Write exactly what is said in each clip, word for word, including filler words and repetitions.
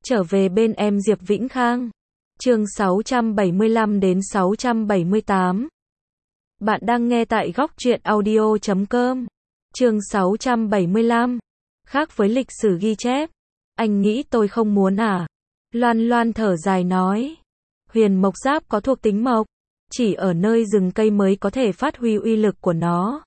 Trở về bên em Diệp Vĩnh Khang. Chương sáu trăm bảy mươi lăm đến sáu trăm bảy mươi tám. Bạn đang nghe tại góc truyện audio chấm com. Chương sáu trăm bảy mươi lăm. Khác với lịch sử ghi chép. Anh nghĩ tôi không muốn à? Loan Loan thở dài nói. Huyền mộc giáp có thuộc tính mộc. Chỉ ở nơi rừng cây mới có thể phát huy uy lực của nó.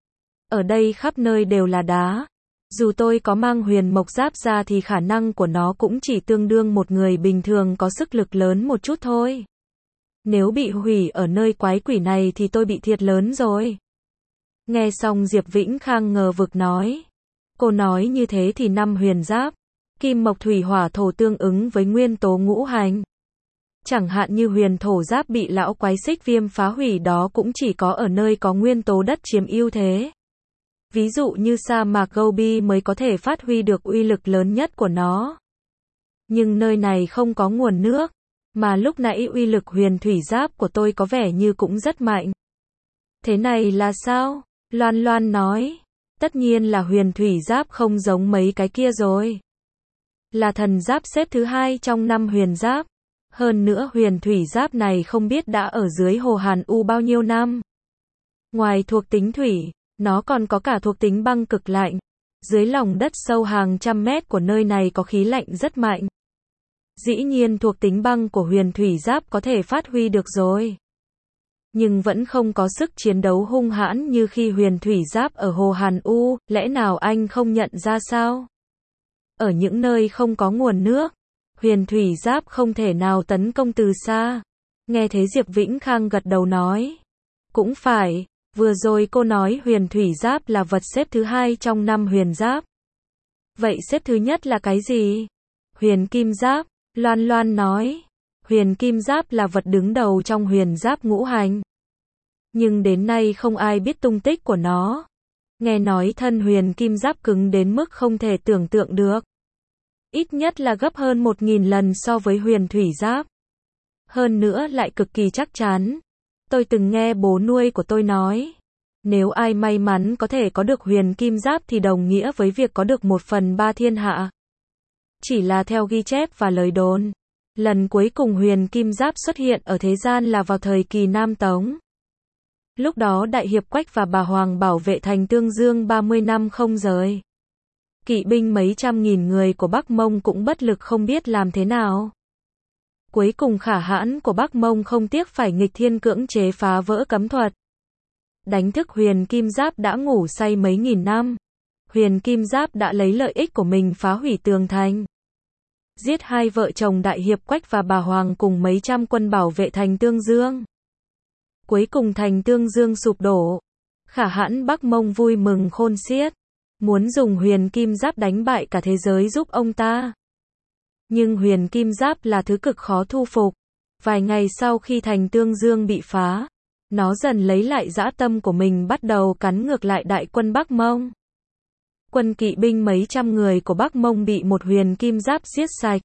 Ở đây khắp nơi đều là đá. Dù tôi có mang huyền mộc giáp ra thì khả năng của nó cũng chỉ tương đương một người bình thường có sức lực lớn một chút thôi. Nếu bị hủy ở nơi quái quỷ này thì tôi bị thiệt lớn rồi. Nghe xong Diệp Vĩnh Khang ngờ vực nói. Cô nói như thế thì năm huyền giáp, kim mộc thủy hỏa thổ tương ứng với nguyên tố ngũ hành. Chẳng hạn như huyền thổ giáp bị lão quái xích viêm phá hủy đó cũng chỉ có ở nơi có nguyên tố đất chiếm ưu thế. Ví dụ như sa mạc Gobi mới có thể phát huy được uy lực lớn nhất của nó. Nhưng nơi này không có nguồn nước, mà lúc nãy uy lực huyền thủy giáp của tôi có vẻ như cũng rất mạnh. Thế này là sao? Loan Loan nói. Tất nhiên là huyền thủy giáp không giống mấy cái kia rồi. Là thần giáp xếp thứ hai trong năm huyền giáp. Hơn nữa huyền thủy giáp này không biết đã ở dưới hồ Hàn U bao nhiêu năm. Ngoài thuộc tính thủy, nó còn có cả thuộc tính băng cực lạnh. Dưới lòng đất sâu hàng trăm mét của nơi này có khí lạnh rất mạnh. Dĩ nhiên thuộc tính băng của huyền thủy giáp có thể phát huy được rồi. Nhưng vẫn không có sức chiến đấu hung hãn như khi huyền thủy giáp ở hồ Hàn U, lẽ nào anh không nhận ra sao? Ở những nơi không có nguồn nước, huyền thủy giáp không thể nào tấn công từ xa. Nghe thế Diệp Vĩnh Khang gật đầu nói. Cũng phải. Vừa rồi cô nói huyền thủy giáp là vật xếp thứ hai trong năm huyền giáp. Vậy xếp thứ nhất là cái gì? Huyền kim giáp, Loan Loan nói. Huyền kim giáp là vật đứng đầu trong huyền giáp ngũ hành. Nhưng đến nay không ai biết tung tích của nó. Nghe nói thân huyền kim giáp cứng đến mức không thể tưởng tượng được. Ít nhất là gấp hơn một nghìn lần so với huyền thủy giáp. Hơn nữa lại cực kỳ chắc chắn. Tôi từng nghe bố nuôi của tôi nói, nếu ai may mắn có thể có được huyền kim giáp thì đồng nghĩa với việc có được một phần ba thiên hạ. Chỉ là theo ghi chép và lời đồn, lần cuối cùng huyền kim giáp xuất hiện ở thế gian là vào thời kỳ Nam Tống. Lúc đó Đại Hiệp Quách và bà Hoàng bảo vệ thành Tương Dương ba mươi năm không rời. Kỵ binh mấy trăm nghìn người của Bắc Mông cũng bất lực không biết làm thế nào. Cuối cùng khả hãn của Bắc Mông không tiếc phải nghịch thiên cưỡng chế phá vỡ cấm thuật. Đánh thức huyền kim giáp đã ngủ say mấy nghìn năm. Huyền kim giáp đã lấy lợi ích của mình phá hủy tường thành. Giết hai vợ chồng Đại Hiệp Quách và bà Hoàng cùng mấy trăm quân bảo vệ thành Tương Dương. Cuối cùng thành Tương Dương sụp đổ. Khả hãn Bắc Mông vui mừng khôn xiết. Muốn dùng huyền kim giáp đánh bại cả thế giới giúp ông ta. Nhưng huyền kim giáp là thứ cực khó thu phục. Vài ngày sau khi thành Tương Dương bị phá, nó dần lấy lại dã tâm của mình bắt đầu cắn ngược lại đại quân Bắc Mông. Quân kỵ binh mấy trăm người của Bắc Mông bị một huyền kim giáp giết sạch.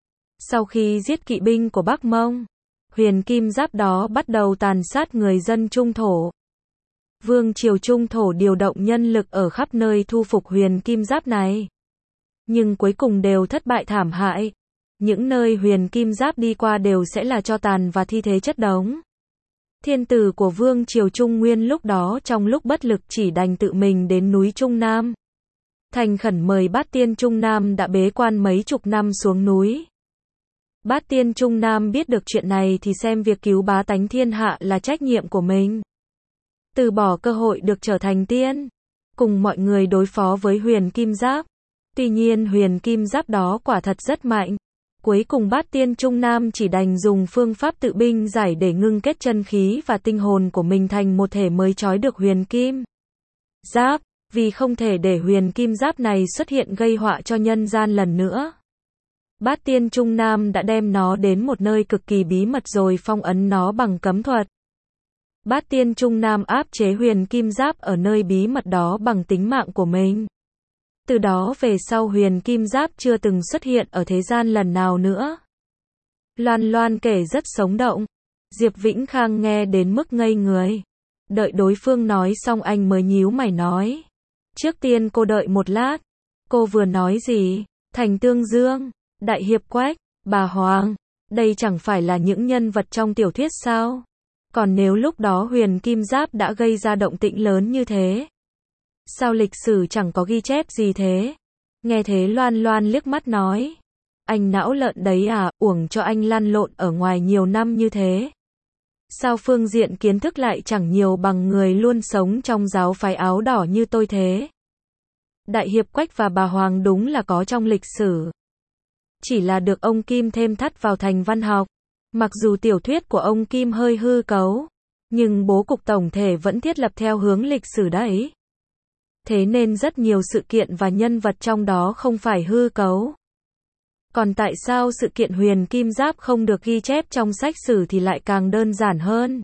Sau khi giết kỵ binh của Bắc Mông, huyền kim giáp đó bắt đầu tàn sát người dân Trung Thổ. Vương triều Trung Thổ điều động nhân lực ở khắp nơi thu phục huyền kim giáp này. Nhưng cuối cùng đều thất bại thảm hại. Những nơi huyền kim giáp đi qua đều sẽ là tro tàn và thi thế chất đống. Thiên tử của Vương triều Trung Nguyên lúc đó trong lúc bất lực chỉ đành tự mình đến núi Trung Nam. Thành khẩn mời Bát Tiên Trung Nam đã bế quan mấy chục năm xuống núi. Bát Tiên Trung Nam biết được chuyện này thì xem việc cứu bá tánh thiên hạ là trách nhiệm của mình. Từ bỏ cơ hội được trở thành tiên, cùng mọi người đối phó với huyền kim giáp. Tuy nhiên huyền kim giáp đó quả thật rất mạnh. Cuối cùng Bát Tiên Trung Nam chỉ đành dùng phương pháp tự binh giải để ngưng kết chân khí và tinh hồn của mình thành một thể mới trói được huyền kim giáp, vì không thể để huyền kim giáp này xuất hiện gây họa cho nhân gian lần nữa. Bát Tiên Trung Nam đã đem nó đến một nơi cực kỳ bí mật rồi phong ấn nó bằng cấm thuật. Bát Tiên Trung Nam áp chế huyền kim giáp ở nơi bí mật đó bằng tính mạng của mình. Từ đó về sau huyền kim giáp chưa từng xuất hiện ở thế gian lần nào nữa. Loan Loan kể rất sống động. Diệp Vĩnh Khang nghe đến mức ngây người. Đợi đối phương nói xong anh mới nhíu mày nói. Trước tiên cô đợi một lát. Cô vừa nói gì? Thành Tương Dương. Đại hiệp Quách, bà Hoàng, đây chẳng phải là những nhân vật trong tiểu thuyết sao? Còn nếu lúc đó Huyền Kim Giáp đã gây ra động tĩnh lớn như thế, sao lịch sử chẳng có ghi chép gì thế? Nghe thế Loan Loan liếc mắt nói, anh não lợn đấy à, uổng cho anh lăn lộn ở ngoài nhiều năm như thế. Sao phương diện kiến thức lại chẳng nhiều bằng người luôn sống trong giáo phái áo đỏ như tôi thế? Đại hiệp Quách và bà Hoàng đúng là có trong lịch sử. Chỉ là được ông Kim thêm thắt vào thành văn học. Mặc dù tiểu thuyết của ông Kim hơi hư cấu, nhưng bố cục tổng thể vẫn thiết lập theo hướng lịch sử đấy. Thế nên rất nhiều sự kiện và nhân vật trong đó không phải hư cấu. Còn tại sao sự kiện Huyền Kim Giáp không được ghi chép trong sách sử thì lại càng đơn giản hơn?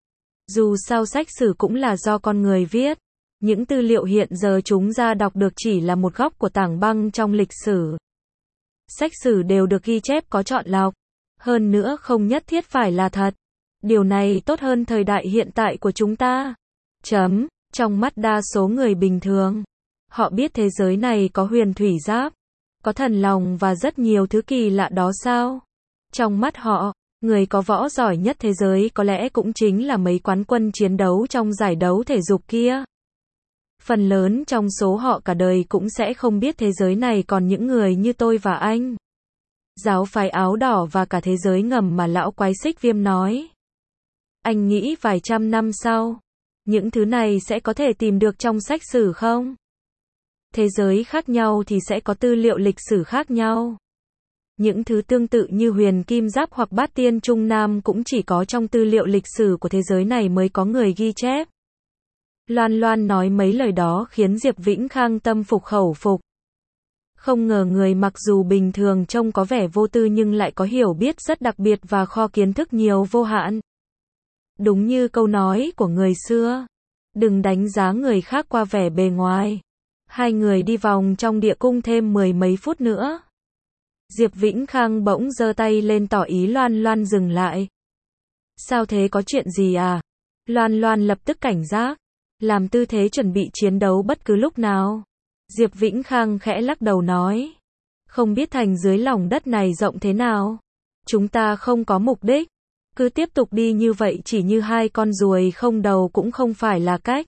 Dù sao sách sử cũng là do con người viết. Những tư liệu hiện giờ chúng ta đọc được chỉ là một góc của tảng băng trong lịch sử. Sách sử đều được ghi chép có chọn lọc. Hơn nữa không nhất thiết phải là thật. Điều này tốt hơn thời đại hiện tại của chúng ta. Chấm. Trong mắt đa số người bình thường, họ biết thế giới này có huyền thủy giáp, có thần lòng và rất nhiều thứ kỳ lạ đó sao? Trong mắt họ, người có võ giỏi nhất thế giới có lẽ cũng chính là mấy quán quân chiến đấu trong giải đấu thể dục kia. Phần lớn trong số họ cả đời cũng sẽ không biết thế giới này còn những người như tôi và anh. Giáo phái áo đỏ và cả thế giới ngầm mà lão quái Xích Viêm nói. Anh nghĩ vài trăm năm sau, những thứ này sẽ có thể tìm được trong sách sử không? Thế giới khác nhau thì sẽ có tư liệu lịch sử khác nhau. Những thứ tương tự như Huyền Kim Giáp hoặc Bát Tiên Trung Nam cũng chỉ có trong tư liệu lịch sử của thế giới này mới có người ghi chép. Loan Loan nói mấy lời đó khiến Diệp Vĩnh Khang tâm phục khẩu phục. Không ngờ người mặc dù bình thường trông có vẻ vô tư nhưng lại có hiểu biết rất đặc biệt và kho kiến thức nhiều vô hạn. Đúng như câu nói của người xưa, đừng đánh giá người khác qua vẻ bề ngoài. Hai người đi vòng trong địa cung thêm mười mấy phút nữa. Diệp Vĩnh Khang bỗng giơ tay lên tỏ ý Loan Loan dừng lại. Sao thế, có chuyện gì à? Loan Loan lập tức cảnh giác, làm tư thế chuẩn bị chiến đấu bất cứ lúc nào. Diệp Vĩnh Khang khẽ lắc đầu nói, không biết thành dưới lòng đất này rộng thế nào. Chúng ta không có mục đích. Cứ tiếp tục đi như vậy chỉ như hai con ruồi không đầu cũng không phải là cách.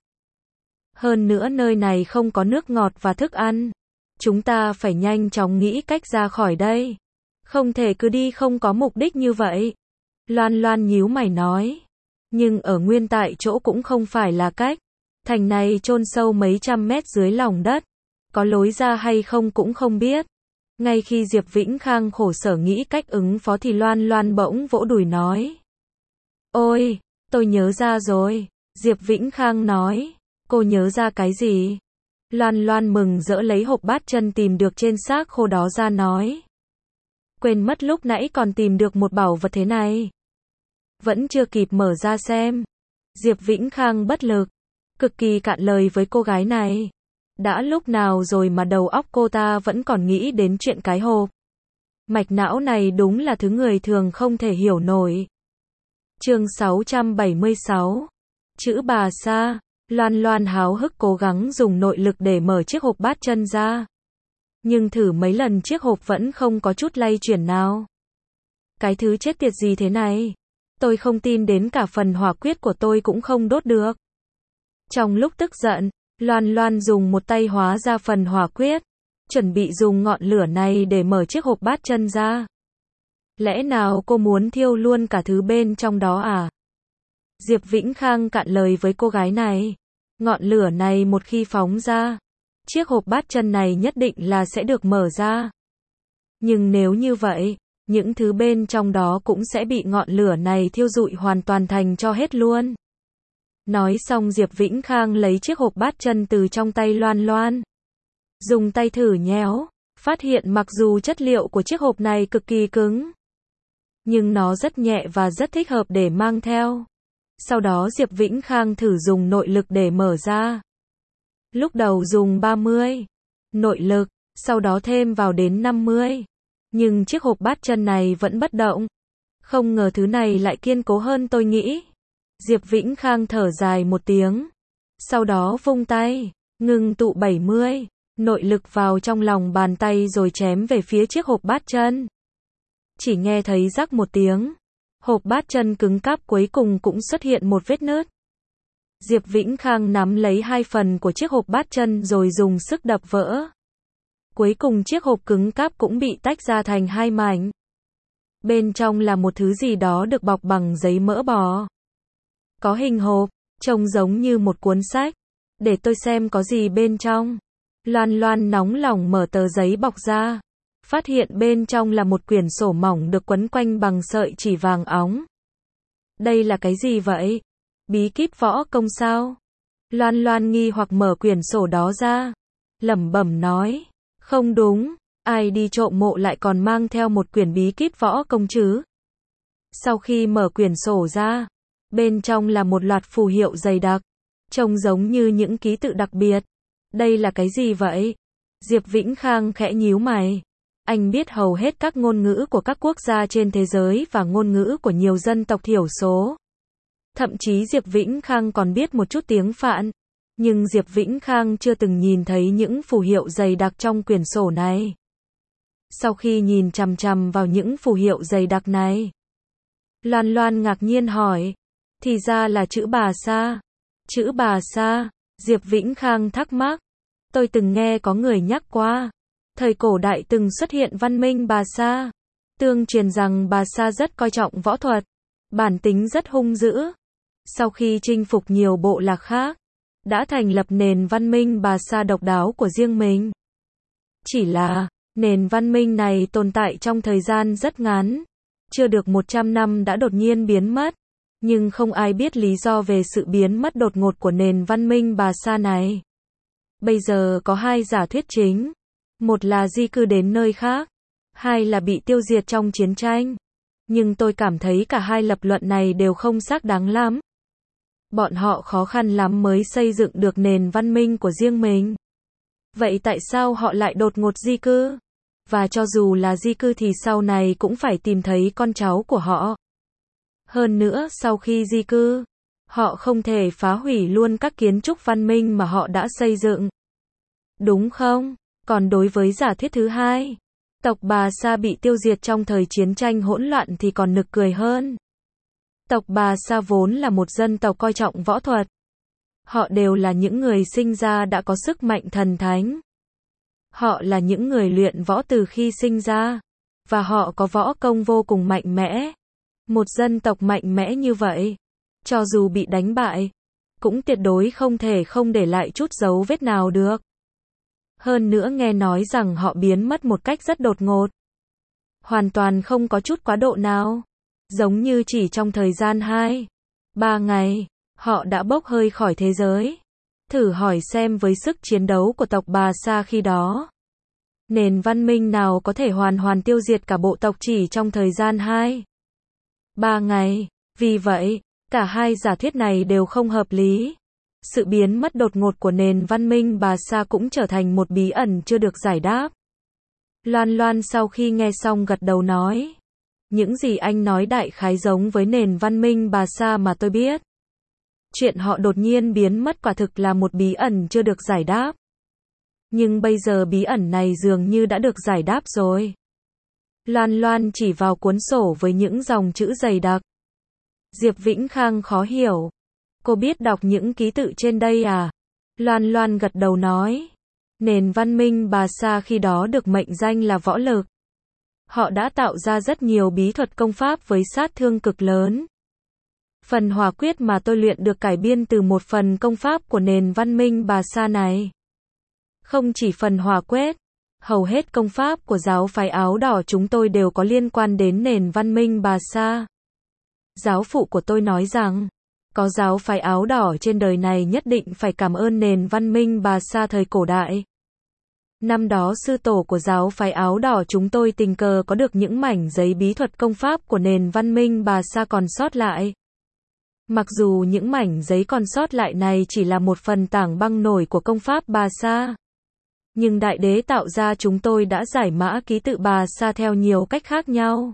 Hơn nữa nơi này không có nước ngọt và thức ăn. Chúng ta phải nhanh chóng nghĩ cách ra khỏi đây. Không thể cứ đi không có mục đích như vậy. Loan Loan nhíu mày nói. Nhưng ở nguyên tại chỗ cũng không phải là cách. Thành này chôn sâu mấy trăm mét dưới lòng đất. Có lối ra hay không cũng không biết. Ngay khi Diệp Vĩnh Khang khổ sở nghĩ cách ứng phó thì Loan Loan bỗng vỗ đùi nói. Ôi, tôi nhớ ra rồi. Diệp Vĩnh Khang nói. Cô nhớ ra cái gì? Loan Loan mừng rỡ lấy hộp bát chân tìm được trên xác khô đó ra nói. Quên mất lúc nãy còn tìm được một bảo vật thế này. Vẫn chưa kịp mở ra xem. Diệp Vĩnh Khang bất lực, cực kỳ cạn lời với cô gái này. Đã lúc nào rồi mà đầu óc cô ta vẫn còn nghĩ đến chuyện cái hộp. Mạch não này đúng là thứ người thường không thể hiểu nổi. Chương sáu trăm bảy mươi sáu. Chữ bà Sa. Loan Loan háo hức cố gắng dùng nội lực để mở chiếc hộp bát chân ra. Nhưng thử mấy lần chiếc hộp vẫn không có chút lay chuyển nào. Cái thứ chết tiệt gì thế này? Tôi không tin đến cả phần hỏa quyết của tôi cũng không đốt được. Trong lúc tức giận, Loan Loan dùng một tay hóa ra phần hỏa quyết, chuẩn bị dùng ngọn lửa này để mở chiếc hộp bát chân ra. Lẽ nào cô muốn thiêu luôn cả thứ bên trong đó à? Diệp Vĩnh Khang cạn lời với cô gái này. Ngọn lửa này một khi phóng ra, chiếc hộp bát chân này nhất định là sẽ được mở ra. Nhưng nếu như vậy, những thứ bên trong đó cũng sẽ bị ngọn lửa này thiêu rụi hoàn toàn thành cho hết luôn. Nói xong Diệp Vĩnh Khang lấy chiếc hộp bát chân từ trong tay Loan Loan. Dùng tay thử nhéo, phát hiện mặc dù chất liệu của chiếc hộp này cực kỳ cứng, nhưng nó rất nhẹ và rất thích hợp để mang theo. Sau đó Diệp Vĩnh Khang thử dùng nội lực để mở ra. Lúc đầu dùng ba mươi nội lực, sau đó thêm vào đến năm mươi. Nhưng chiếc hộp bát chân này vẫn bất động. Không ngờ thứ này lại kiên cố hơn tôi nghĩ. Diệp Vĩnh Khang thở dài một tiếng. Sau đó vung tay, ngưng tụ bảy mươi. nội lực vào trong lòng bàn tay rồi chém về phía chiếc hộp bát chân. Chỉ nghe thấy rắc một tiếng, hộp bát chân cứng cáp cuối cùng cũng xuất hiện một vết nứt. Diệp Vĩnh Khang nắm lấy hai phần của chiếc hộp bát chân rồi dùng sức đập vỡ. Cuối cùng chiếc hộp cứng cáp cũng bị tách ra thành hai mảnh. Bên trong là một thứ gì đó được bọc bằng giấy mỡ bò. Có hình hộp, trông giống như một cuốn sách. Để tôi xem có gì bên trong. Loan Loan nóng lòng mở tờ giấy bọc ra. Phát hiện bên trong là một quyển sổ mỏng được quấn quanh bằng sợi chỉ vàng óng. Đây là cái gì vậy? Bí kíp võ công sao? Loan Loan nghi hoặc mở quyển sổ đó ra. Lẩm bẩm nói. Không đúng, ai đi trộm mộ lại còn mang theo một quyển bí kíp võ công chứ? Sau khi mở quyển sổ ra, bên trong là một loạt phù hiệu dày đặc, trông giống như những ký tự đặc biệt. Đây là cái gì vậy? Diệp Vĩnh Khang khẽ nhíu mày. Anh biết hầu hết các ngôn ngữ của các quốc gia trên thế giới và ngôn ngữ của nhiều dân tộc thiểu số. Thậm chí Diệp Vĩnh Khang còn biết một chút tiếng Phạn. Nhưng Diệp Vĩnh Khang chưa từng nhìn thấy những phù hiệu dày đặc trong quyển sổ này. Sau khi nhìn chằm chằm vào những phù hiệu dày đặc này, Loan Loan ngạc nhiên hỏi, thì ra là chữ Bà Sa. Chữ Bà Sa, Diệp Vĩnh Khang thắc mắc. Tôi từng nghe có người nhắc qua, thời cổ đại từng xuất hiện văn minh Bà Sa. Tương truyền rằng Bà Sa rất coi trọng võ thuật, bản tính rất hung dữ. Sau khi chinh phục nhiều bộ lạc khác, đã thành lập nền văn minh Bà Sa độc đáo của riêng mình. Chỉ là, nền văn minh này tồn tại trong thời gian rất ngắn, chưa được một trăm năm đã đột nhiên biến mất, nhưng không ai biết lý do về sự biến mất đột ngột của nền văn minh Bà Sa này. Bây giờ có hai giả thuyết chính, một là di cư đến nơi khác, hai là bị tiêu diệt trong chiến tranh. Nhưng tôi cảm thấy cả hai lập luận này đều không xác đáng lắm. Bọn họ khó khăn lắm mới xây dựng được nền văn minh của riêng mình. Vậy tại sao họ lại đột ngột di cư? Và cho dù là di cư thì sau này cũng phải tìm thấy con cháu của họ. Hơn nữa sau khi di cư, họ không thể phá hủy luôn các kiến trúc văn minh mà họ đã xây dựng. Đúng không? Còn đối với giả thuyết thứ hai, tộc Bà Sa bị tiêu diệt trong thời chiến tranh hỗn loạn thì còn nực cười hơn. Tộc Bà Sa vốn là một dân tộc coi trọng võ thuật. Họ đều là những người sinh ra đã có sức mạnh thần thánh. Họ là những người luyện võ từ khi sinh ra. Và họ có võ công vô cùng mạnh mẽ. Một dân tộc mạnh mẽ như vậy, cho dù bị đánh bại, cũng tuyệt đối không thể không để lại chút dấu vết nào được. Hơn nữa nghe nói rằng họ biến mất một cách rất đột ngột. Hoàn toàn không có chút quá độ nào. Giống như chỉ trong thời gian hai, ba ngày, họ đã bốc hơi khỏi thế giới. Thử hỏi xem với sức chiến đấu của tộc Bà Sa khi đó, nền văn minh nào có thể hoàn hoàn tiêu diệt cả bộ tộc chỉ trong thời gian hai, ba ngày. Vì vậy, cả hai giả thuyết này đều không hợp lý. Sự biến mất đột ngột của nền văn minh Bà Sa cũng trở thành một bí ẩn chưa được giải đáp. Loan Loan sau khi nghe xong gật đầu nói. Những gì anh nói đại khái giống với nền văn minh Bà Sa mà tôi biết. Chuyện họ đột nhiên biến mất quả thực là một bí ẩn chưa được giải đáp. Nhưng bây giờ bí ẩn này dường như đã được giải đáp rồi. Loan Loan chỉ vào cuốn sổ với những dòng chữ dày đặc. Diệp Vĩnh Khang khó hiểu. Cô biết đọc những ký tự trên đây à? Loan Loan gật đầu nói. Nền văn minh Bà Sa khi đó được mệnh danh là võ lực. Họ đã tạo ra rất nhiều bí thuật công pháp với sát thương cực lớn. Phần hỏa quyết mà tôi luyện được cải biên từ một phần công pháp của nền văn minh Bà Sa này. Không chỉ phần hỏa quyết, hầu hết công pháp của giáo phái áo đỏ chúng tôi đều có liên quan đến nền văn minh Bà Sa. Giáo phụ của tôi nói rằng, có giáo phái áo đỏ trên đời này nhất định phải cảm ơn nền văn minh Bà Sa thời cổ đại. Năm đó sư tổ của giáo phái áo đỏ chúng tôi tình cờ có được những mảnh giấy bí thuật công pháp của nền văn minh Bà Sa còn sót lại. Mặc dù những mảnh giấy còn sót lại này chỉ là một phần tảng băng nổi của công pháp Bà Sa, nhưng đại đế tạo ra chúng tôi đã giải mã ký tự Bà Sa theo nhiều cách khác nhau.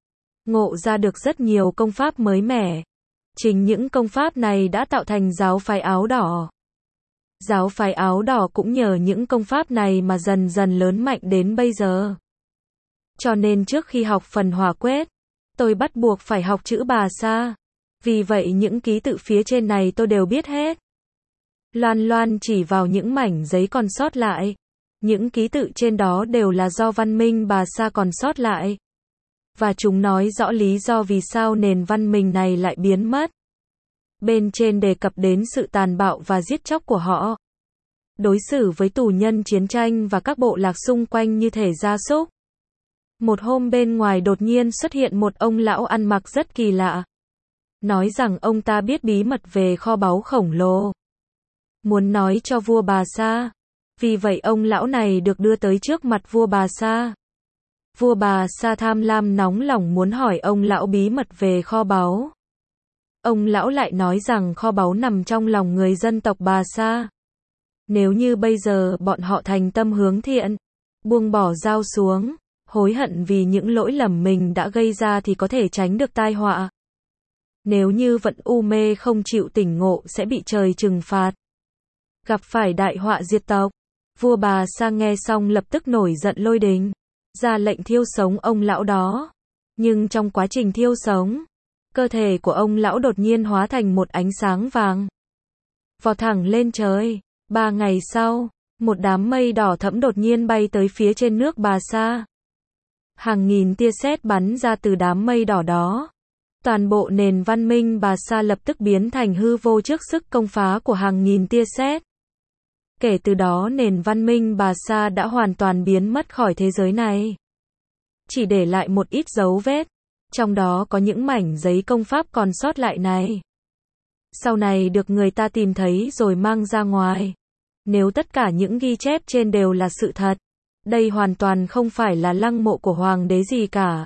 Ngộ ra được rất nhiều công pháp mới mẻ. Chính những công pháp này đã tạo thành giáo phái áo đỏ. Giáo phái áo đỏ cũng nhờ những công pháp này mà dần dần lớn mạnh đến bây giờ. Cho nên trước khi học phần hỏa quyết, tôi bắt buộc phải học chữ Bà Sa. Vì vậy những ký tự phía trên này tôi đều biết hết. Loan Loan chỉ vào những mảnh giấy còn sót lại. Những ký tự trên đó đều là do văn minh Bà Sa còn sót lại. Và chúng nói rõ lý do vì sao nền văn minh này lại biến mất. Bên trên đề cập đến sự tàn bạo và giết chóc của họ. Đối xử với tù nhân chiến tranh và các bộ lạc xung quanh như thể gia súc. Một hôm bên ngoài đột nhiên xuất hiện một ông lão ăn mặc rất kỳ lạ. Nói rằng ông ta biết bí mật về kho báu khổng lồ. Muốn nói cho vua Bà Sa. Vì vậy ông lão này được đưa tới trước mặt vua Bà Sa. Vua Bà Sa tham lam nóng lòng muốn hỏi ông lão bí mật về kho báu. Ông lão lại nói rằng kho báu nằm trong lòng người dân tộc Bà Sa. Nếu như bây giờ bọn họ thành tâm hướng thiện, buông bỏ dao xuống, hối hận vì những lỗi lầm mình đã gây ra thì có thể tránh được tai họa. Nếu như vẫn u mê không chịu tỉnh ngộ sẽ bị trời trừng phạt. Gặp phải đại họa diệt tộc. Vua Bà Sa nghe xong lập tức nổi giận lôi đình, ra lệnh thiêu sống ông lão đó. Nhưng trong quá trình thiêu sống, cơ thể của ông lão đột nhiên hóa thành một ánh sáng vàng. Vọt thẳng lên trời. Ba ngày sau, một đám mây đỏ thẫm đột nhiên bay tới phía trên nước Bà Sa. Hàng nghìn tia sét bắn ra từ đám mây đỏ đó. Toàn bộ nền văn minh Bà Sa lập tức biến thành hư vô trước sức công phá của hàng nghìn tia sét. Kể từ đó nền văn minh Bà Sa đã hoàn toàn biến mất khỏi thế giới này. Chỉ để lại một ít dấu vết. Trong đó có những mảnh giấy công pháp còn sót lại này. Sau này được người ta tìm thấy rồi mang ra ngoài. Nếu tất cả những ghi chép trên đều là sự thật, đây hoàn toàn không phải là lăng mộ của hoàng đế gì cả,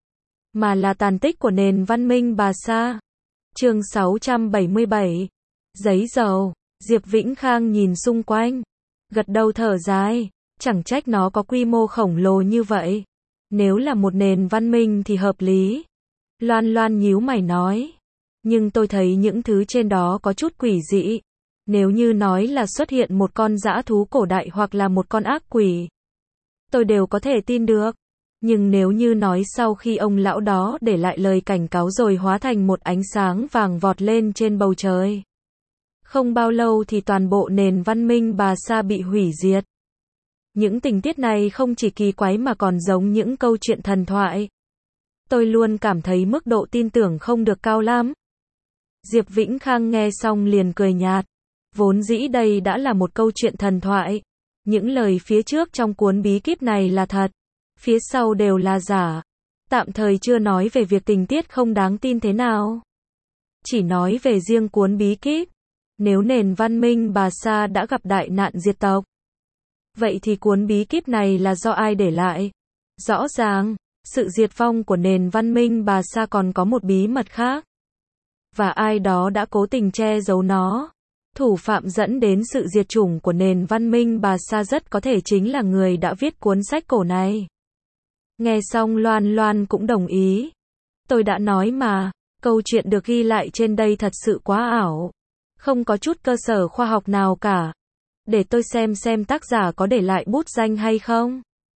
mà là tàn tích của nền văn minh Bà Sa. Chương sáu trăm bảy mươi bảy. Giấy dầu. Diệp Vĩnh Khang nhìn xung quanh, gật đầu thở dài, chẳng trách nó có quy mô khổng lồ như vậy. Nếu là một nền văn minh thì hợp lý. Loan Loan nhíu mày nói, nhưng tôi thấy những thứ trên đó có chút quỷ dị. Nếu như nói là xuất hiện một con dã thú cổ đại hoặc là một con ác quỷ, tôi đều có thể tin được. Nhưng nếu như nói sau khi ông lão đó để lại lời cảnh cáo rồi hóa thành một ánh sáng vàng vọt lên trên bầu trời, không bao lâu thì toàn bộ nền văn minh Bà Sa bị hủy diệt. Những tình tiết này không chỉ kỳ quái mà còn giống những câu chuyện thần thoại. Tôi luôn cảm thấy mức độ tin tưởng không được cao lắm. Diệp Vĩnh Khang nghe xong liền cười nhạt. Vốn dĩ đây đã là một câu chuyện thần thoại. Những lời phía trước trong cuốn bí kíp này là thật. Phía sau đều là giả. Tạm thời chưa nói về việc tình tiết không đáng tin thế nào. Chỉ nói về riêng cuốn bí kíp. Nếu nền văn minh Bà Sa đã gặp đại nạn diệt tộc, vậy thì cuốn bí kíp này là do ai để lại? Rõ ràng, sự diệt vong của nền văn minh Bà Sa còn có một bí mật khác. Và ai đó đã cố tình che giấu nó. Thủ phạm dẫn đến sự diệt chủng của nền văn minh Bà Sa rất có thể chính là người đã viết cuốn sách cổ này. Nghe xong Loan Loan cũng đồng ý. Tôi đã nói mà, câu chuyện được ghi lại trên đây thật sự quá ảo. Không có chút cơ sở khoa học nào cả. Để tôi xem xem tác giả có để lại bút danh hay không.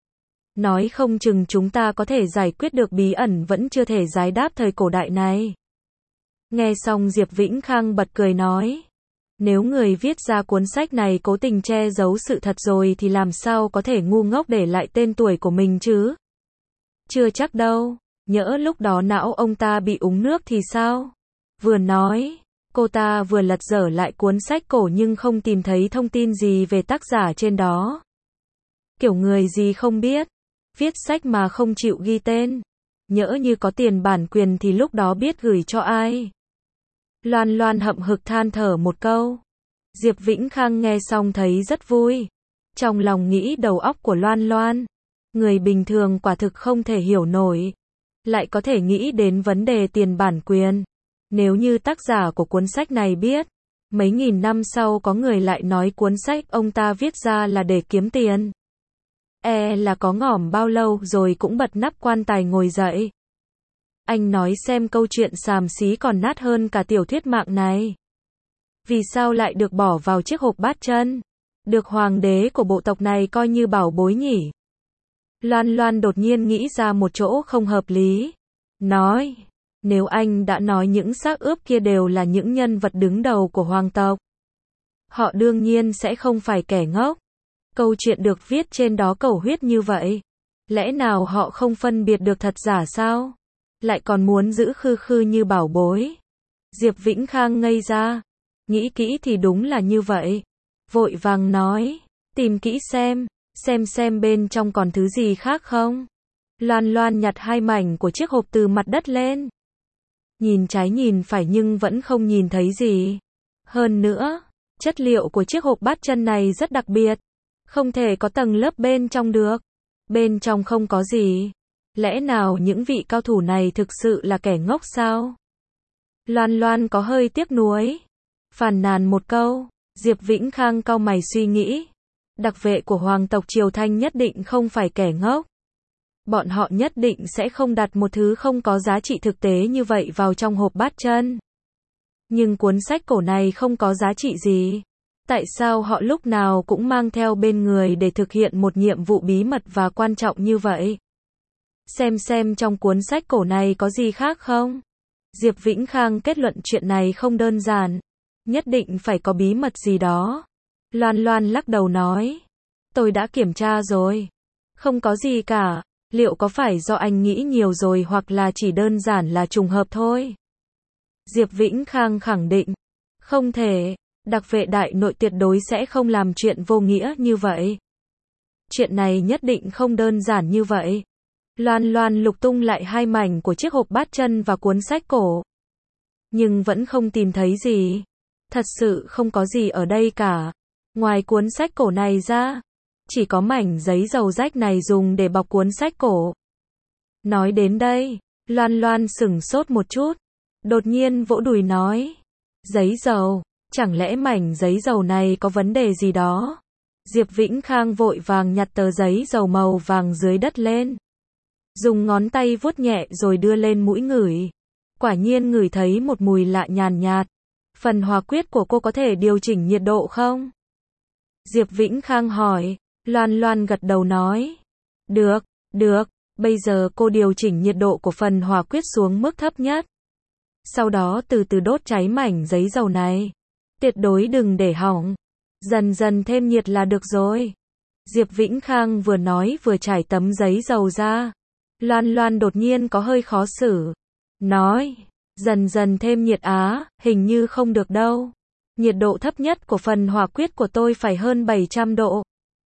Nói không chừng chúng ta có thể giải quyết được bí ẩn vẫn chưa thể giải đáp thời cổ đại này. Nghe xong Diệp Vĩnh Khang bật cười nói. Nếu người viết ra cuốn sách này cố tình che giấu sự thật rồi thì làm sao có thể ngu ngốc để lại tên tuổi của mình chứ? Chưa chắc đâu, nhỡ lúc đó não ông ta bị uống nước thì sao? Vừa nói, cô ta vừa lật dở lại cuốn sách cổ nhưng không tìm thấy thông tin gì về tác giả trên đó. Kiểu người gì không biết, viết sách mà không chịu ghi tên. Nhỡ như có tiền bản quyền thì lúc đó biết gửi cho ai. Loan Loan hậm hực than thở một câu. Diệp Vĩnh Khang nghe xong thấy rất vui. Trong lòng nghĩ đầu óc của Loan Loan, người bình thường quả thực không thể hiểu nổi. Lại có thể nghĩ đến vấn đề tiền bản quyền. Nếu như tác giả của cuốn sách này biết, mấy nghìn năm sau có người lại nói cuốn sách ông ta viết ra là để kiếm tiền, e là có ngỏm bao lâu rồi cũng bật nắp quan tài ngồi dậy. Anh nói xem câu chuyện xàm xí còn nát hơn cả tiểu thuyết mạng này. Vì sao lại được bỏ vào chiếc hộp bát chân? Được hoàng đế của bộ tộc này coi như bảo bối nhỉ? Loan Loan đột nhiên nghĩ ra một chỗ không hợp lý. Nói, nếu anh đã nói những xác ướp kia đều là những nhân vật đứng đầu của hoàng tộc, họ đương nhiên sẽ không phải kẻ ngốc. Câu chuyện được viết trên đó cầu huyết như vậy. Lẽ nào họ không phân biệt được thật giả sao? Lại còn muốn giữ khư khư như bảo bối. Diệp Vĩnh Khang ngây ra. Nghĩ kỹ thì đúng là như vậy. Vội vàng nói, tìm kỹ xem, xem xem bên trong còn thứ gì khác không. Loan Loan nhặt hai mảnh của chiếc hộp từ mặt đất lên. Nhìn trái nhìn phải nhưng vẫn không nhìn thấy gì. Hơn nữa, chất liệu của chiếc hộp bát chân này rất đặc biệt. Không thể có tầng lớp bên trong được. Bên trong không có gì. Lẽ nào những vị cao thủ này thực sự là kẻ ngốc sao? Loan Loan có hơi tiếc nuối. Phàn nàn một câu. Diệp Vĩnh Khang cau mày suy nghĩ. Đặc vệ của hoàng tộc Triều Thanh nhất định không phải kẻ ngốc. Bọn họ nhất định sẽ không đặt một thứ không có giá trị thực tế như vậy vào trong hộp bát chân. Nhưng cuốn sách cổ này không có giá trị gì. Tại sao họ lúc nào cũng mang theo bên người để thực hiện một nhiệm vụ bí mật và quan trọng như vậy? Xem xem trong cuốn sách cổ này có gì khác không? Diệp Vĩnh Khang kết luận chuyện này không đơn giản. Nhất định phải có bí mật gì đó. Loan Loan lắc đầu nói. Tôi đã kiểm tra rồi. Không có gì cả. Liệu có phải do anh nghĩ nhiều rồi hoặc là chỉ đơn giản là trùng hợp thôi? Diệp Vĩnh Khang khẳng định. Không thể. Đặc vệ đại nội tuyệt đối sẽ không làm chuyện vô nghĩa như vậy. Chuyện này nhất định không đơn giản như vậy. Loan Loan lục tung lại hai mảnh của chiếc hộp bát chân và cuốn sách cổ. Nhưng vẫn không tìm thấy gì. Thật sự không có gì ở đây cả. Ngoài cuốn sách cổ này ra, chỉ có mảnh giấy dầu rách này dùng để bọc cuốn sách cổ. Nói đến đây, Loan Loan sửng sốt một chút. Đột nhiên vỗ đùi nói. Giấy dầu, chẳng lẽ mảnh giấy dầu này có vấn đề gì đó? Diệp Vĩnh Khang vội vàng nhặt tờ giấy dầu màu vàng dưới đất lên. Dùng ngón tay vuốt nhẹ rồi đưa lên mũi ngửi. Quả nhiên ngửi thấy một mùi lạ nhàn nhạt. Phần hòa quyết của cô có thể điều chỉnh nhiệt độ không? Diệp Vĩnh Khang hỏi. Loan Loan gật đầu nói. Được, được, bây giờ cô điều chỉnh nhiệt độ của phần hòa quyết xuống mức thấp nhất. Sau đó từ từ đốt cháy mảnh giấy dầu này. Tuyệt đối đừng để hỏng. Dần dần thêm nhiệt là được rồi. Diệp Vĩnh Khang vừa nói vừa trải tấm giấy dầu ra. Loan Loan đột nhiên có hơi khó xử. Nói, dần dần thêm nhiệt á, hình như không được đâu. Nhiệt độ thấp nhất của phần hỏa quyết của tôi phải hơn bảy trăm độ.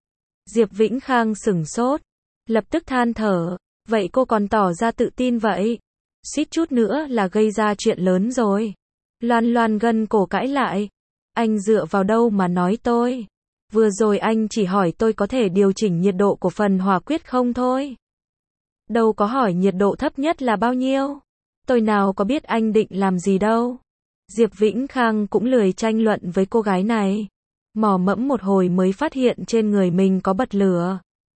Diệp Vĩnh Khang sửng sốt. Lập tức than thở. Vậy cô còn tỏ ra tự tin vậy? Suýt chút nữa là gây ra chuyện lớn rồi. Loan Loan gân cổ cãi lại. Anh dựa vào đâu mà nói tôi? Vừa rồi anh chỉ hỏi tôi có thể điều chỉnh nhiệt độ của phần hỏa quyết không thôi. Đâu có hỏi nhiệt độ thấp nhất là bao nhiêu. Tôi nào có biết anh định làm gì đâu. Diệp Vĩnh Khang cũng lười tranh luận với cô gái này. Mò mẫm một hồi mới phát hiện trên người mình có bật lửa.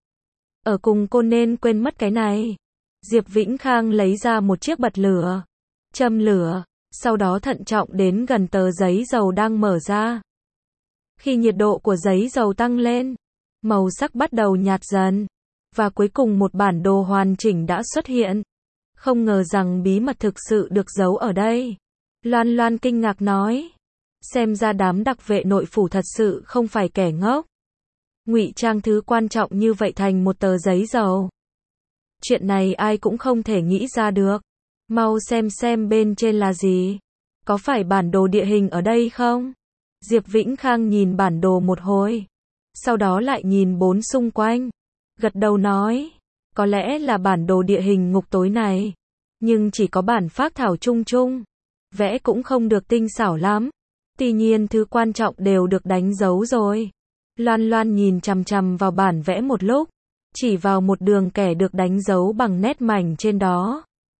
Ở cùng cô nên quên mất cái này. Diệp Vĩnh Khang lấy ra một chiếc bật lửa. Châm lửa. Sau đó thận trọng đến gần tờ giấy dầu đang mở ra. Khi nhiệt độ của giấy dầu tăng lên, màu sắc bắt đầu nhạt dần. Và cuối cùng một bản đồ hoàn chỉnh đã xuất hiện. Không ngờ rằng bí mật thực sự được giấu ở đây. Loan Loan kinh ngạc nói. Xem ra đám đặc vệ nội phủ thật sự không phải kẻ ngốc. Ngụy trang thứ quan trọng như vậy thành một tờ giấy dầu. Chuyện này ai cũng không thể nghĩ ra được. Mau xem xem bên trên là gì. Có phải bản đồ địa hình ở đây không? Diệp Vĩnh Khang nhìn bản đồ một hồi. Sau đó lại nhìn bốn xung quanh. Gật đầu nói. Có lẽ là bản đồ địa hình ngục tối này. Nhưng chỉ có bản phác thảo chung chung. Vẽ cũng không được tinh xảo lắm. Tuy nhiên thứ quan trọng đều được đánh dấu rồi. Loan Loan nhìn chằm chằm vào bản vẽ một lúc. Chỉ vào một đường kẻ được đánh dấu bằng nét mảnh trên đó.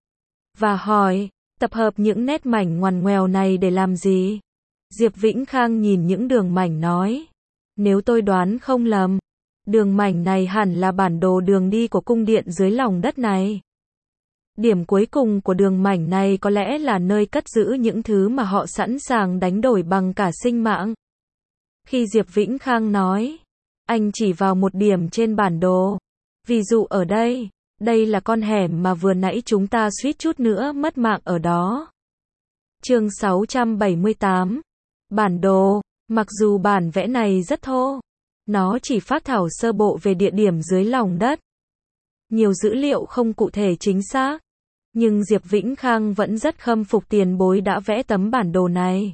Và hỏi, tập hợp những nét mảnh ngoằn ngoèo này để làm gì? Diệp Vĩnh Khang nhìn những đường mảnh nói. Nếu tôi đoán không lầm, đường mảnh này hẳn là bản đồ đường đi của cung điện dưới lòng đất này. Điểm cuối cùng của đường mảnh này có lẽ là nơi cất giữ những thứ mà họ sẵn sàng đánh đổi bằng cả sinh mạng. Khi Diệp Vĩnh Khang nói, anh chỉ vào một điểm trên bản đồ. Ví dụ ở đây, đây là con hẻm mà vừa nãy chúng ta suýt chút nữa mất mạng ở đó. Chương sáu trăm bảy mươi tám. Bản đồ. Mặc dù bản vẽ này rất thô, nó chỉ phác thảo sơ bộ về địa điểm dưới lòng đất. Nhiều dữ liệu không cụ thể chính xác, nhưng Diệp Vĩnh Khang vẫn rất khâm phục tiền bối đã vẽ tấm bản đồ này.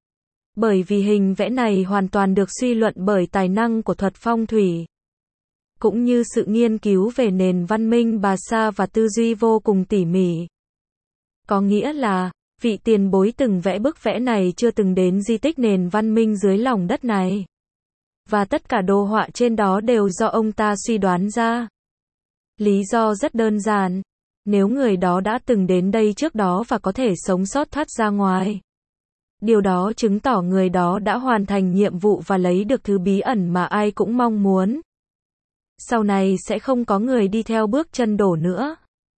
Bởi vì hình vẽ này hoàn toàn được suy luận bởi tài năng của thuật phong thủy, cũng như sự nghiên cứu về nền văn minh Bà Sa và tư duy vô cùng tỉ mỉ. Có nghĩa là, vị tiền bối từng vẽ bức vẽ này chưa từng đến di tích nền văn minh dưới lòng đất này. Và tất cả đồ họa trên đó đều do ông ta suy đoán ra. Lý do rất đơn giản. Nếu người đó đã từng đến đây trước đó và có thể sống sót thoát ra ngoài, điều đó chứng tỏ người đó đã hoàn thành nhiệm vụ và lấy được thứ bí ẩn mà ai cũng mong muốn. Sau này sẽ không có người đi theo bước chân đổ nữa.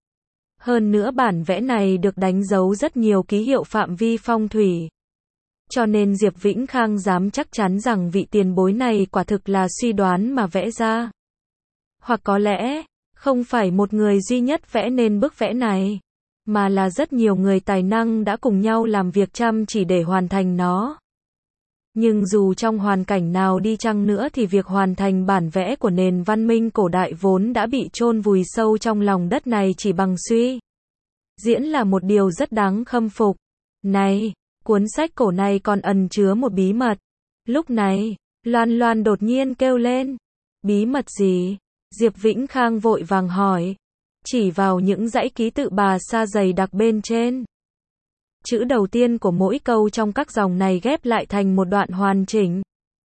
Hơn nữa bản vẽ này được đánh dấu rất nhiều ký hiệu phạm vi phong thủy. Cho nên Diệp Vĩnh Khang dám chắc chắn rằng vị tiền bối này quả thực là suy đoán mà vẽ ra. Hoặc có lẽ, không phải một người duy nhất vẽ nên bức vẽ này, mà là rất nhiều người tài năng đã cùng nhau làm việc chăm chỉ để hoàn thành nó. Nhưng dù trong hoàn cảnh nào đi chăng nữa thì việc hoàn thành bản vẽ của nền văn minh cổ đại vốn đã bị chôn vùi sâu trong lòng đất này chỉ bằng suy diễn là một điều rất đáng khâm phục. Này, cuốn sách cổ này còn ẩn chứa một bí mật. Lúc này, Loan Loan đột nhiên kêu lên. Bí mật gì? Diệp Vĩnh Khang vội vàng hỏi. Chỉ vào những dãy ký tự Bà Sa dày đặc bên trên. Chữ đầu tiên của mỗi câu trong các dòng này ghép lại thành một đoạn hoàn chỉnh.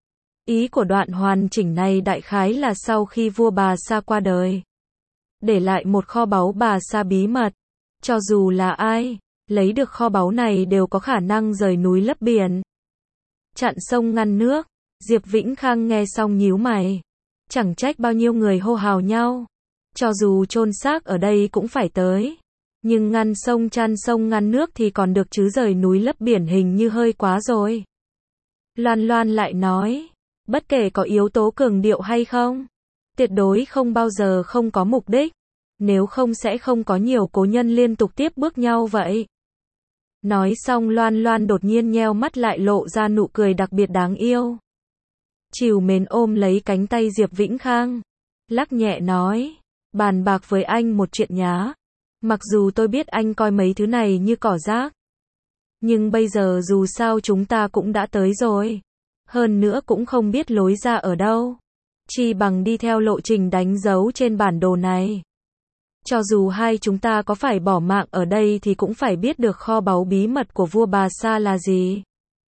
Ý của đoạn hoàn chỉnh này đại khái là sau khi vua Bà Sa qua đời, để lại một kho báu Bà Sa bí mật. Cho dù là ai, lấy được kho báu này đều có khả năng rời núi lấp biển, chặn sông ngăn nước. Diệp Vĩnh Khang nghe xong nhíu mày. Chẳng trách bao nhiêu người hô hào nhau. Cho dù chôn xác ở đây cũng phải tới. Nhưng ngăn sông chăn sông ngăn nước thì còn được chứ rời núi lấp biển hình như hơi quá rồi. Loan Loan lại nói, bất kể có yếu tố cường điệu hay không, tuyệt đối không bao giờ không có mục đích. Nếu không sẽ không có nhiều cố nhân liên tục tiếp bước nhau vậy. Nói xong Loan Loan đột nhiên nheo mắt lại lộ ra nụ cười đặc biệt đáng yêu. Trìu mến ôm lấy cánh tay Diệp Vĩnh Khang, lắc nhẹ nói, bàn bạc với anh một chuyện nhá. Mặc dù tôi biết anh coi mấy thứ này như cỏ rác, nhưng bây giờ dù sao chúng ta cũng đã tới rồi. Hơn nữa cũng không biết lối ra ở đâu. Chi bằng đi theo lộ trình đánh dấu trên bản đồ này. Cho dù hai chúng ta có phải bỏ mạng ở đây thì cũng phải biết được kho báu bí mật của vua Bà Sa là gì.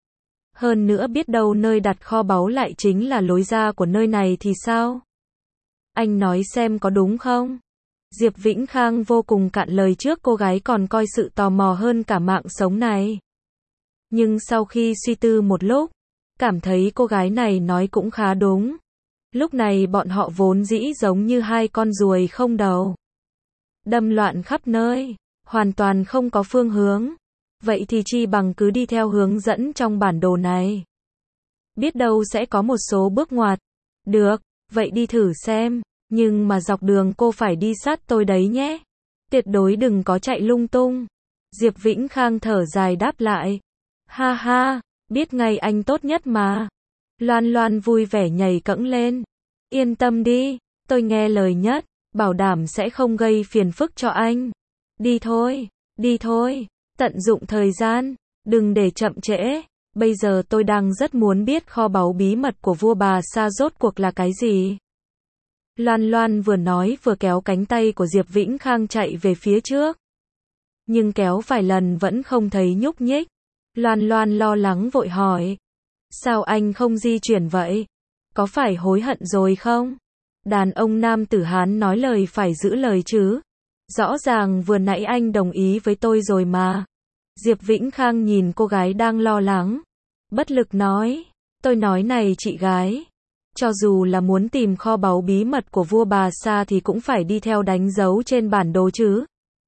Hơn nữa biết đâu nơi đặt kho báu lại chính là lối ra của nơi này thì sao? Anh nói xem có đúng không? Diệp Vĩnh Khang vô cùng cạn lời trước cô gái còn coi sự tò mò hơn cả mạng sống này. Nhưng sau khi suy tư một lúc, cảm thấy cô gái này nói cũng khá đúng. Lúc này bọn họ vốn dĩ giống như hai con ruồi không đầu, đâm loạn khắp nơi, hoàn toàn không có phương hướng. Vậy thì chi bằng cứ đi theo hướng dẫn trong bản đồ này. Biết đâu sẽ có một số bước ngoặt. Được, vậy đi thử xem. Nhưng mà dọc đường cô phải đi sát tôi đấy nhé. Tuyệt đối đừng có chạy lung tung. Diệp Vĩnh Khang thở dài đáp lại. Ha ha, biết ngay anh tốt nhất mà. Loan Loan vui vẻ nhảy cẫng lên. Yên tâm đi, tôi nghe lời nhất, bảo đảm sẽ không gây phiền phức cho anh. Đi thôi, đi thôi, tận dụng thời gian, đừng để chậm trễ. Bây giờ tôi đang rất muốn biết kho báu bí mật của vua Bà Sa rốt cuộc là cái gì. Loan Loan vừa nói vừa kéo cánh tay của Diệp Vĩnh Khang chạy về phía trước. Nhưng kéo vài lần vẫn không thấy nhúc nhích. Loan Loan lo lắng vội hỏi. Sao anh không di chuyển vậy? Có phải hối hận rồi không? Đàn ông nam tử Hán nói lời phải giữ lời chứ. Rõ ràng vừa nãy anh đồng ý với tôi rồi mà. Diệp Vĩnh Khang nhìn cô gái đang lo lắng, bất lực nói. Tôi nói này chị gái, cho dù là muốn tìm kho báu bí mật của vua Bà Sa thì cũng phải đi theo đánh dấu trên bản đồ chứ.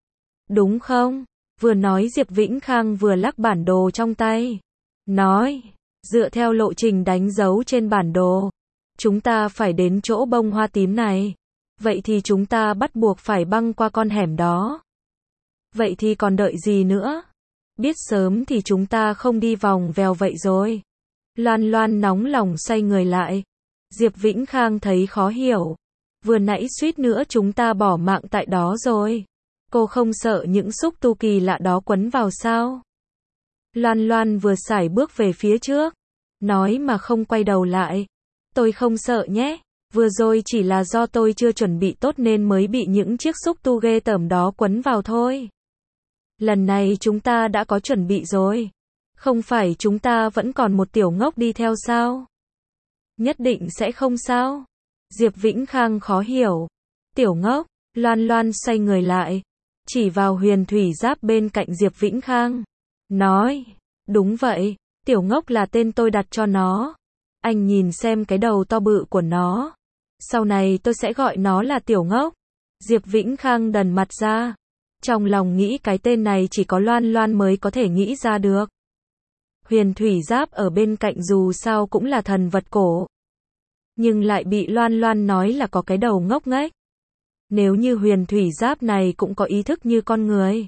đúng không? Vừa nói Diệp Vĩnh Khang vừa lắc bản đồ trong tay. Nói, dựa theo lộ trình đánh dấu trên bản đồ, chúng ta phải đến chỗ bông hoa tím này. Vậy thì chúng ta bắt buộc phải băng qua con hẻm đó. Vậy thì còn đợi gì nữa? Biết sớm thì chúng ta không đi vòng vèo vậy rồi. Loan Loan nóng lòng xoay người lại. Diệp Vĩnh Khang thấy khó hiểu. Vừa nãy suýt nữa chúng ta bỏ mạng tại đó rồi. Cô không sợ những xúc tu kỳ lạ đó quấn vào sao? Loan Loan vừa sải bước về phía trước. Nói mà không quay đầu lại. Tôi không sợ nhé. Vừa rồi chỉ là do tôi chưa chuẩn bị tốt nên mới bị những chiếc xúc tu ghê tởm đó quấn vào thôi. Lần này chúng ta đã có chuẩn bị rồi. Không phải chúng ta vẫn còn một tiểu ngốc đi theo sao? Nhất định sẽ không sao? Diệp Vĩnh Khang khó hiểu. Tiểu ngốc, Loan Loan xoay người lại. Chỉ vào Huyền Thủy Giáp bên cạnh Diệp Vĩnh Khang. Nói, đúng vậy, tiểu ngốc là tên tôi đặt cho nó. Anh nhìn xem cái đầu to bự của nó. Sau này tôi sẽ gọi nó là tiểu ngốc. Diệp Vĩnh Khang đần mặt ra. Trong lòng nghĩ cái tên này chỉ có Loan Loan mới có thể nghĩ ra được. Huyền Thủy Giáp ở bên cạnh dù sao cũng là thần vật cổ. Nhưng lại bị Loan Loan nói là có cái đầu ngốc nghếch. Nếu như Huyền Thủy Giáp này cũng có ý thức như con người,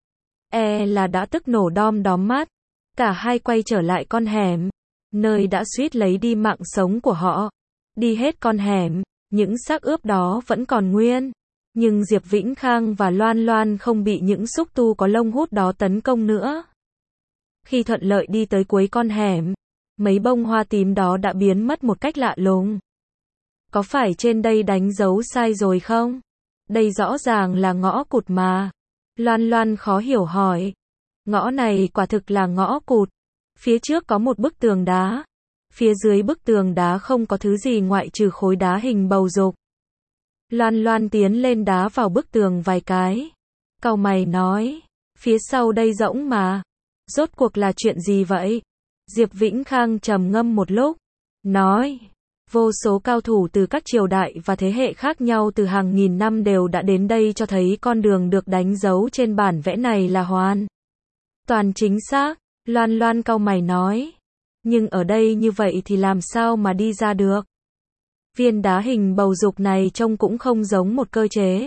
e là đã tức nổ đom đóm mắt. Cả hai quay trở lại con hẻm, nơi đã suýt lấy đi mạng sống của họ. Đi hết con hẻm, những xác ướp đó vẫn còn nguyên. Nhưng Diệp Vĩnh Khang và Loan Loan không bị những xúc tu có lông hút đó tấn công nữa. Khi thuận lợi đi tới cuối con hẻm, mấy bông hoa tím đó đã biến mất một cách lạ lùng. Có phải trên đây đánh dấu sai rồi không? Đây rõ ràng là ngõ cụt mà. Loan Loan khó hiểu hỏi. Ngõ này quả thực là ngõ cụt. Phía trước có một bức tường đá. Phía dưới bức tường đá không có thứ gì ngoại trừ khối đá hình bầu dục. Loan Loan tiến lên đá vào bức tường vài cái. Cau mày nói, phía sau đây rỗng mà. Rốt cuộc là chuyện gì vậy? Diệp Vĩnh Khang trầm ngâm một lúc. Nói, vô số cao thủ từ các triều đại và thế hệ khác nhau từ hàng nghìn năm đều đã đến đây cho thấy con đường được đánh dấu trên bản vẽ này là hoàn toàn chính xác. Loan Loan cau mày nói. Nhưng ở đây như vậy thì làm sao mà đi ra được? Viên đá hình bầu dục này trông cũng không giống một cơ chế.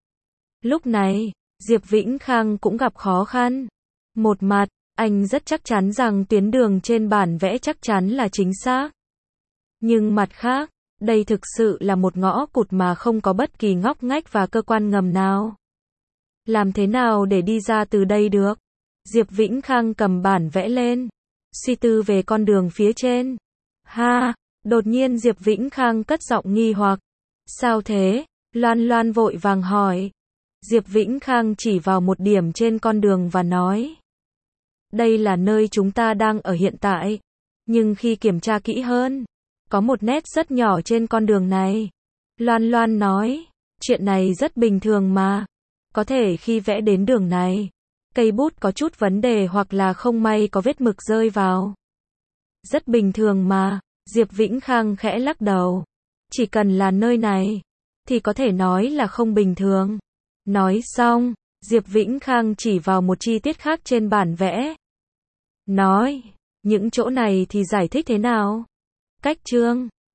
Lúc này, Diệp Vĩnh Khang cũng gặp khó khăn. Một mặt, anh rất chắc chắn rằng tuyến đường trên bản vẽ chắc chắn là chính xác. Nhưng mặt khác, đây thực sự là một ngõ cụt mà không có bất kỳ ngóc ngách và cơ quan ngầm nào. Làm thế nào để đi ra từ đây được? Diệp Vĩnh Khang cầm bản vẽ lên, suy tư về con đường phía trên. Ha, đột nhiên Diệp Vĩnh Khang cất giọng nghi hoặc. Sao thế? Loan Loan vội vàng hỏi. Diệp Vĩnh Khang chỉ vào một điểm trên con đường và nói. Đây là nơi chúng ta đang ở hiện tại. Nhưng khi kiểm tra kỹ hơn, có một nét rất nhỏ trên con đường này. Loan Loan nói, chuyện này rất bình thường mà. Có thể khi vẽ đến đường này, cây bút có chút vấn đề hoặc là không may có vết mực rơi vào. Rất bình thường mà. Diệp Vĩnh Khang khẽ lắc đầu. Chỉ cần là nơi này, thì có thể nói là không bình thường. Nói xong, Diệp Vĩnh Khang chỉ vào một chi tiết khác trên bản vẽ. Nói, những chỗ này thì giải thích thế nào? Cách chương